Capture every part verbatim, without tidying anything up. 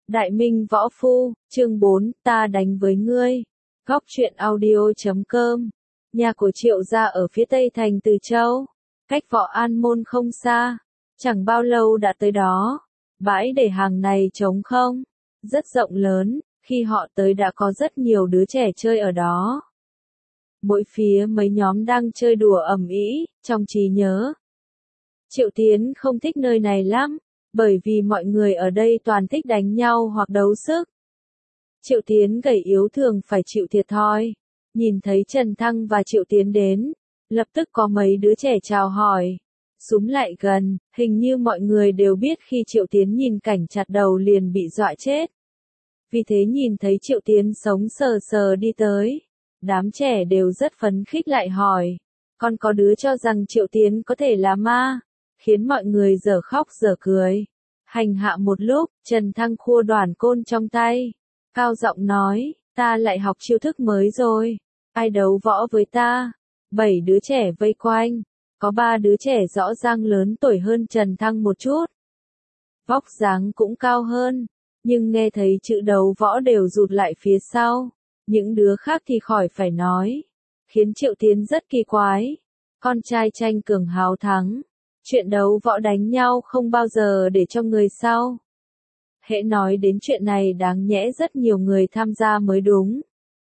Đại Minh Võ Phu, chương bốn, ta đánh với ngươi. Góc truyện audio chấm com. Nhà của Triệu gia ở phía tây thành Từ Châu, cách Võ An Môn không xa. Chẳng bao lâu đã tới đó. Bãi để hàng này trống không, rất rộng lớn. Khi họ tới đã có rất nhiều đứa trẻ chơi ở đó. Mỗi phía mấy nhóm đang chơi đùa ầm ĩ, trong trí nhớ. Triệu Tiến không thích nơi này lắm, bởi vì mọi người ở đây toàn thích đánh nhau hoặc đấu sức. Triệu Tiến gầy yếu thường phải chịu thiệt thòi. Nhìn thấy Trần Thăng và Triệu Tiến đến, lập tức có mấy đứa trẻ chào hỏi. Súm lại gần, hình như mọi người đều biết khi Triệu Tiến nhìn cảnh chặt đầu liền bị dọa chết. Vì thế nhìn thấy Triệu Tiến sống sờ sờ đi tới, đám trẻ đều rất phấn khích lại hỏi. Còn có đứa cho rằng Triệu Tiến có thể là ma, khiến mọi người dở khóc dở cười. Hành hạ một lúc, Trần Thăng khua đoản côn trong tay, cao giọng nói, ta lại học chiêu thức mới rồi, ai đấu võ với ta? Bảy đứa trẻ vây quanh, có ba đứa trẻ rõ ràng lớn tuổi hơn Trần Thăng một chút. Vóc dáng cũng cao hơn, nhưng nghe thấy chữ đấu võ đều rụt lại phía sau. Những đứa khác thì khỏi phải nói, khiến Triệu Tiến rất kỳ quái. Con trai tranh cường háo thắng, chuyện đấu võ đánh nhau không bao giờ để cho người sau. Hễ nói đến chuyện này đáng nhẽ rất nhiều người tham gia mới đúng.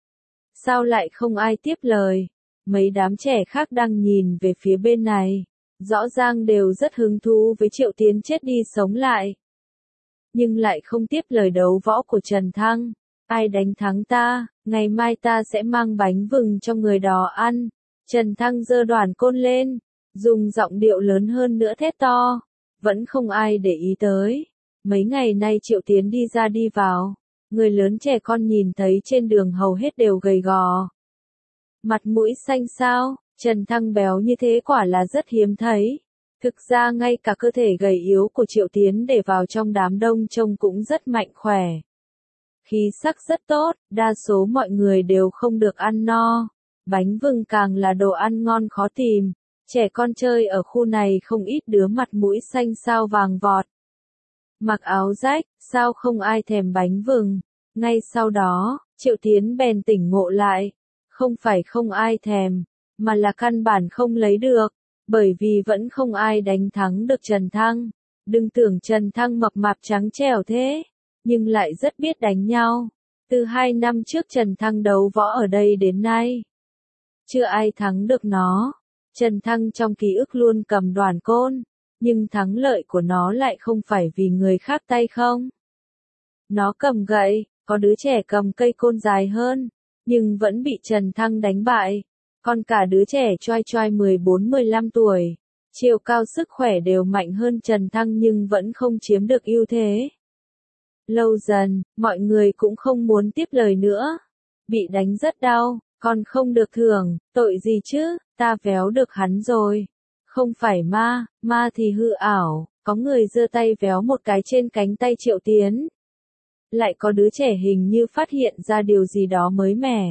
Sao lại không ai tiếp lời? Mấy đám trẻ khác đang nhìn về phía bên này, rõ ràng đều rất hứng thú với Triệu Tiến chết đi sống lại. Nhưng lại không tiếp lời đấu võ của Trần Thăng. Ai đánh thắng ta, ngày mai ta sẽ mang bánh vừng cho người đó ăn. Trần Thăng giơ đoản côn lên, dùng giọng điệu lớn hơn nữa thét to. Vẫn không ai để ý tới. Mấy ngày nay Triệu Tiến đi ra đi vào, người lớn trẻ con nhìn thấy trên đường hầu hết đều gầy gò. Mặt mũi xanh xao, Trần Thăng béo như thế quả là rất hiếm thấy. Thực ra ngay cả cơ thể gầy yếu của Triệu Tiến để vào trong đám đông trông cũng rất mạnh khỏe. Khí sắc rất tốt, đa số mọi người đều không được ăn no. Bánh vừng càng là đồ ăn ngon khó tìm. Trẻ con chơi ở khu này không ít đứa mặt mũi xanh xao vàng vọt. Mặc áo rách, sao không ai thèm bánh vừng. Ngay sau đó, Triệu Tiến bèn tỉnh ngộ lại. Không phải không ai thèm, mà là căn bản không lấy được. Bởi vì vẫn không ai đánh thắng được Trần Thăng. Đừng tưởng Trần Thăng mập mạp trắng trẻo thế, nhưng lại rất biết đánh nhau. Từ hai năm trước Trần Thăng đấu võ ở đây đến nay, chưa ai thắng được nó. Trần Thăng trong ký ức luôn cầm đoản côn, nhưng thắng lợi của nó lại không phải vì người khác tay không. Nó cầm gậy, có đứa trẻ cầm cây côn dài hơn, nhưng vẫn bị Trần Thăng đánh bại. Còn cả đứa trẻ choai choai mười bốn mười lăm tuổi, chiều cao sức khỏe đều mạnh hơn Trần Thăng nhưng vẫn không chiếm được ưu thế. Lâu dần, mọi người cũng không muốn tiếp lời nữa. Bị đánh rất đau, còn không được thưởng, tội gì chứ, ta véo được hắn rồi. Không phải ma, ma thì hư ảo, có người giơ tay véo một cái trên cánh tay Triệu Tiến. Lại có đứa trẻ hình như phát hiện ra điều gì đó mới mẻ.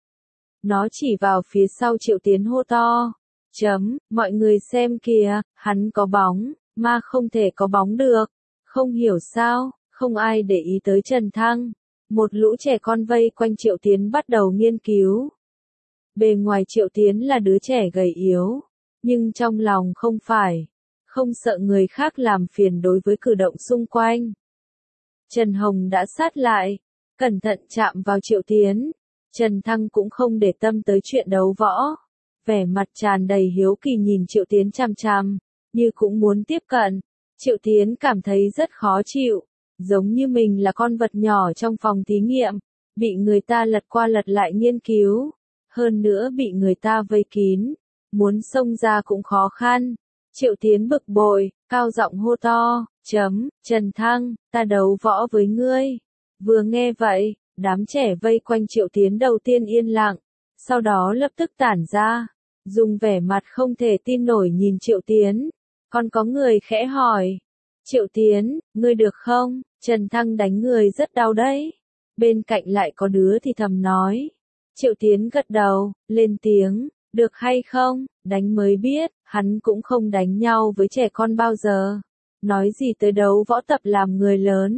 Nó chỉ vào phía sau Triệu Tiến hô to. Chấm, mọi người xem kìa, hắn có bóng, ma không thể có bóng được. Không hiểu sao, không ai để ý tới Trần Thăng. Một lũ trẻ con vây quanh Triệu Tiến bắt đầu nghiên cứu. Bề ngoài Triệu Tiến là đứa trẻ gầy yếu, nhưng trong lòng không phải. Không sợ người khác làm phiền đối với cử động xung quanh. Trần Hồng đã sát lại, cẩn thận chạm vào Triệu Tiến. Trần Thăng cũng không để tâm tới chuyện đấu võ. Vẻ mặt tràn đầy hiếu kỳ nhìn Triệu Tiến chằm chằm, như cũng muốn tiếp cận. Triệu Tiến cảm thấy rất khó chịu, giống như mình là con vật nhỏ trong phòng thí nghiệm, bị người ta lật qua lật lại nghiên cứu. Hơn nữa bị người ta vây kín, muốn xông ra cũng khó khăn. Triệu Tiến bực bội, cao giọng hô to, chấm, Trần Thăng, ta đấu võ với ngươi. Vừa nghe vậy, đám trẻ vây quanh Triệu Tiến đầu tiên yên lặng, sau đó lập tức tản ra, dùng vẻ mặt không thể tin nổi nhìn Triệu Tiến. Còn có người khẽ hỏi, Triệu Tiến, ngươi được không? Trần Thăng đánh người rất đau đấy. Bên cạnh lại có đứa thì thầm nói. Triệu Tiến gật đầu, lên tiếng, được hay không, đánh mới biết, hắn cũng không đánh nhau với trẻ con bao giờ. Nói gì tới đấu võ tập làm người lớn.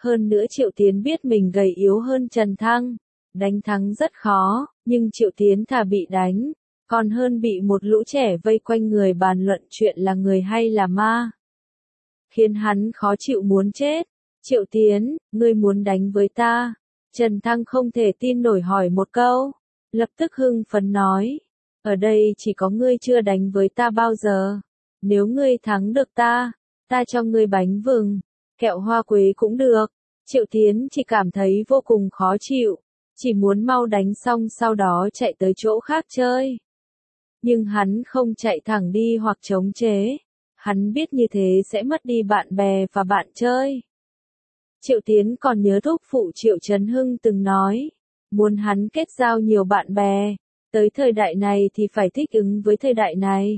Hơn nữa Triệu Tiến biết mình gầy yếu hơn Trần Thăng, đánh thắng rất khó, nhưng Triệu Tiến thà bị đánh, còn hơn bị một lũ trẻ vây quanh người bàn luận chuyện là người hay là ma. Khiến hắn khó chịu muốn chết. Triệu Tiến, ngươi muốn đánh với ta? Trần Thăng không thể tin nổi hỏi một câu, lập tức hưng phấn nói, ở đây chỉ có ngươi chưa đánh với ta bao giờ, nếu ngươi thắng được ta, ta cho ngươi bánh vừng, kẹo hoa quế cũng được. Triệu Tiến chỉ cảm thấy vô cùng khó chịu, chỉ muốn mau đánh xong sau đó chạy tới chỗ khác chơi. Nhưng hắn không chạy thẳng đi hoặc chống chế, hắn biết như thế sẽ mất đi bạn bè và bạn chơi. Triệu Tiến còn nhớ thúc phụ Triệu Trấn Hưng từng nói, muốn hắn kết giao nhiều bạn bè, tới thời đại này thì phải thích ứng với thời đại này.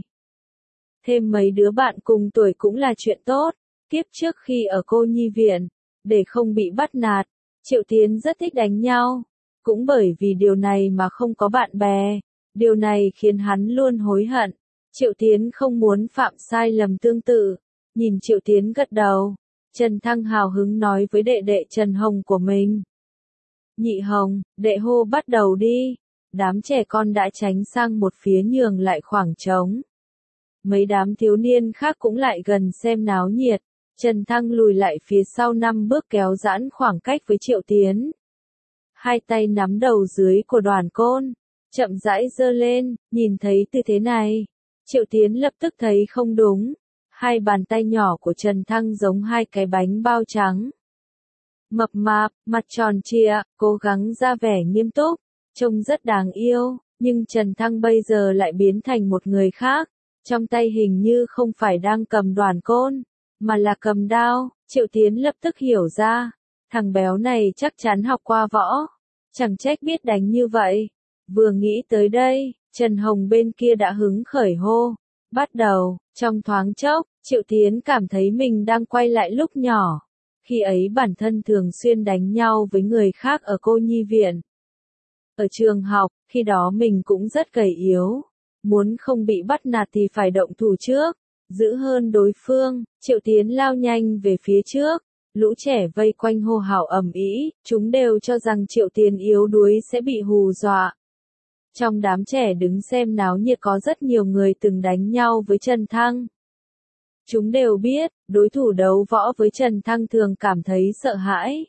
Thêm mấy đứa bạn cùng tuổi cũng là chuyện tốt, kiếp trước khi ở cô nhi viện, để không bị bắt nạt, Triệu Tiến rất thích đánh nhau, cũng bởi vì điều này mà không có bạn bè, điều này khiến hắn luôn hối hận. Triệu Tiến không muốn phạm sai lầm tương tự, nhìn Triệu Tiến gật đầu. Trần Thăng hào hứng nói với đệ đệ Trần Hồng của mình. Nhị Hồng, đệ hô bắt đầu đi. Đám trẻ con đã tránh sang một phía nhường lại khoảng trống. Mấy đám thiếu niên khác cũng lại gần xem náo nhiệt. Trần Thăng lùi lại phía sau năm bước kéo giãn khoảng cách với Triệu Tiến. Hai tay nắm đầu dưới của Đoàn Côn, chậm rãi giơ lên, nhìn thấy tư thế này. Triệu Tiến lập tức thấy không đúng. Hai bàn tay nhỏ của Trần Thăng giống hai cái bánh bao trắng. Mập mạp, mặt tròn trịa, cố gắng ra vẻ nghiêm túc, trông rất đáng yêu, nhưng Trần Thăng bây giờ lại biến thành một người khác. Trong tay hình như không phải đang cầm Đoàn Côn, mà là cầm đao. Triệu Tiến lập tức hiểu ra, thằng béo này chắc chắn học qua võ, chẳng trách biết đánh như vậy. Vừa nghĩ tới đây, Trần Hồng bên kia đã hứng khởi hô. Bắt đầu, trong thoáng chốc, Triệu Tiến cảm thấy mình đang quay lại lúc nhỏ. Khi ấy bản thân thường xuyên đánh nhau với người khác ở cô nhi viện. Ở trường học, khi đó mình cũng rất gầy yếu. Muốn không bị bắt nạt thì phải động thủ trước, giữ hơn đối phương. Triệu Tiến lao nhanh về phía trước. Lũ trẻ vây quanh hô hào ầm ĩ, chúng đều cho rằng Triệu Tiến yếu đuối sẽ bị hù dọa. Trong đám trẻ đứng xem náo nhiệt có rất nhiều người từng đánh nhau với Trần Thăng. Chúng đều biết, đối thủ đấu võ với Trần Thăng thường cảm thấy sợ hãi.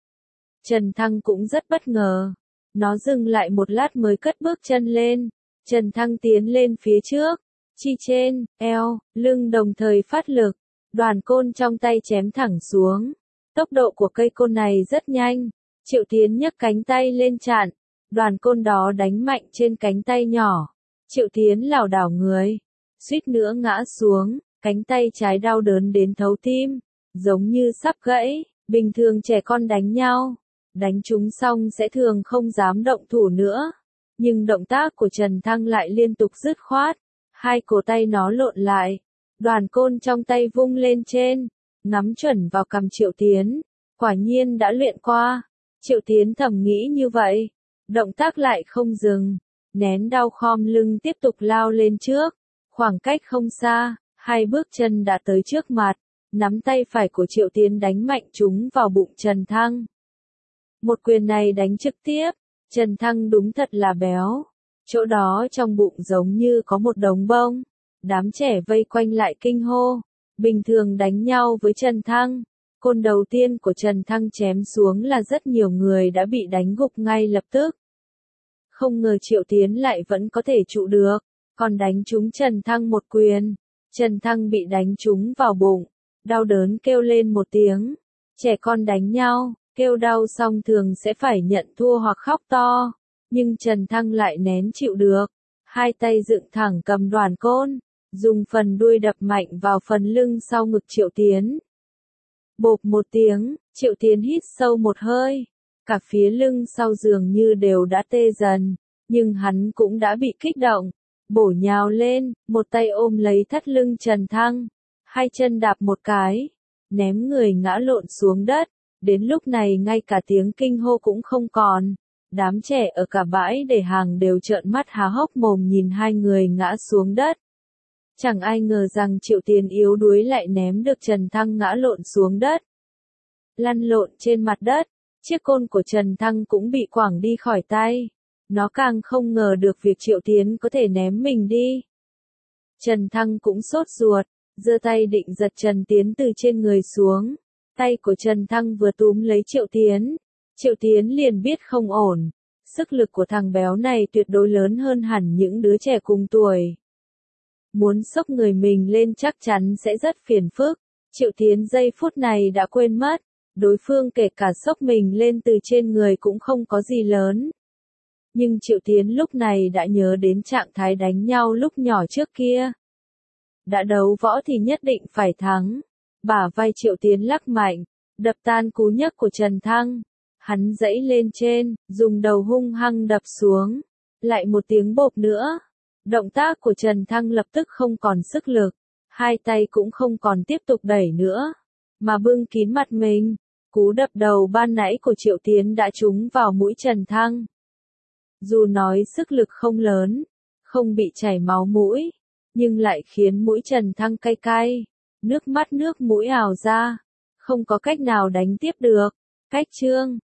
Trần Thăng cũng rất bất ngờ. Nó dừng lại một lát mới cất bước chân lên. Trần Thăng tiến lên phía trước. Chi trên, eo, lưng đồng thời phát lực. Đoàn côn trong tay chém thẳng xuống. Tốc độ của cây côn này rất nhanh. Triệu Tiến nhấc cánh tay lên chặn. Đoàn côn đó đánh mạnh trên cánh tay nhỏ. Triệu Tiến lảo đảo người. Suýt nữa ngã xuống. Cánh tay trái đau đớn đến thấu tim. Giống như sắp gãy. Bình thường trẻ con đánh nhau. Đánh chúng xong sẽ thường không dám động thủ nữa. Nhưng động tác của Trần Thăng lại liên tục dứt khoát. Hai cổ tay nó lộn lại. Đoàn côn trong tay vung lên trên. Ngắm chuẩn vào cằm Triệu Tiến. Quả nhiên đã luyện qua. Triệu Tiến thầm nghĩ như vậy. Động tác lại không dừng. Nén đau khom lưng tiếp tục lao lên trước. Khoảng cách không xa. Hai bước chân đã tới trước mặt. Nắm tay phải của Triệu Tiến đánh mạnh chúng vào bụng Trần Thăng. Một quyền này đánh trực tiếp. Trần Thăng đúng thật là béo. Chỗ đó trong bụng giống như có một đống bông. Đám trẻ vây quanh lại kinh hô. Bình thường đánh nhau với Trần Thăng. Côn đầu tiên của Trần Thăng chém xuống là rất nhiều người đã bị đánh gục ngay lập tức. Không ngờ Triệu Tiến lại vẫn có thể trụ được. Còn đánh trúng Trần Thăng một quyền. Trần Thăng bị đánh trúng vào bụng. Đau đớn kêu lên một tiếng. Trẻ con đánh nhau. Kêu đau xong thường sẽ phải nhận thua hoặc khóc to. Nhưng Trần Thăng lại nén chịu được. Hai tay dựng thẳng cầm đoàn côn. Dùng phần đuôi đập mạnh vào phần lưng sau ngực Triệu Tiến. Bộp một tiếng, Triệu Tiến hít sâu một hơi. Cả phía lưng sau dường như đều đã tê dần. Nhưng hắn cũng đã bị kích động. Bổ nhào lên, một tay ôm lấy thắt lưng Trần Thăng. Hai chân đạp một cái. Ném người ngã lộn xuống đất. Đến lúc này ngay cả tiếng kinh hô cũng không còn. Đám trẻ ở cả bãi để hàng đều trợn mắt há hốc mồm nhìn hai người ngã xuống đất. Chẳng ai ngờ rằng Triệu Tiến yếu đuối lại ném được Trần Thăng ngã lộn xuống đất. lăn lộn trên mặt đất. Chiếc côn của Trần Thăng cũng bị quẳng đi khỏi tay. Nó càng không ngờ được việc Triệu Tiến có thể ném mình đi. Trần Thăng cũng sốt ruột, giơ tay định giật Trần Tiến từ trên người xuống. Tay của Trần Thăng vừa túm lấy Triệu Tiến. Triệu Tiến liền biết không ổn. Sức lực của thằng béo này tuyệt đối lớn hơn hẳn những đứa trẻ cùng tuổi. Muốn xốc người mình lên chắc chắn sẽ rất phiền phức. Triệu Tiến giây phút này đã quên mất. Đối phương kể cả xốc mình lên từ trên người cũng không có gì lớn. Nhưng Triệu Tiến lúc này đã nhớ đến trạng thái đánh nhau lúc nhỏ trước kia. Đã đấu võ thì nhất định phải thắng. Bả vai Triệu Tiến lắc mạnh, đập tan cú nhấc của Trần Thăng. Hắn giãy lên trên, dùng đầu hung hăng đập xuống. Lại một tiếng bộp nữa. Động tác của Trần Thăng lập tức không còn sức lực. Hai tay cũng không còn tiếp tục đẩy nữa. Mà bưng kín mặt mình. Cú đập đầu ban nãy của Triệu Tiến đã trúng vào mũi Trần Thăng. Dù nói sức lực không lớn, không bị chảy máu mũi, nhưng lại khiến mũi Trần Thăng cay cay. Nước mắt nước mũi ào ra. Không có cách nào đánh tiếp được. Cách chương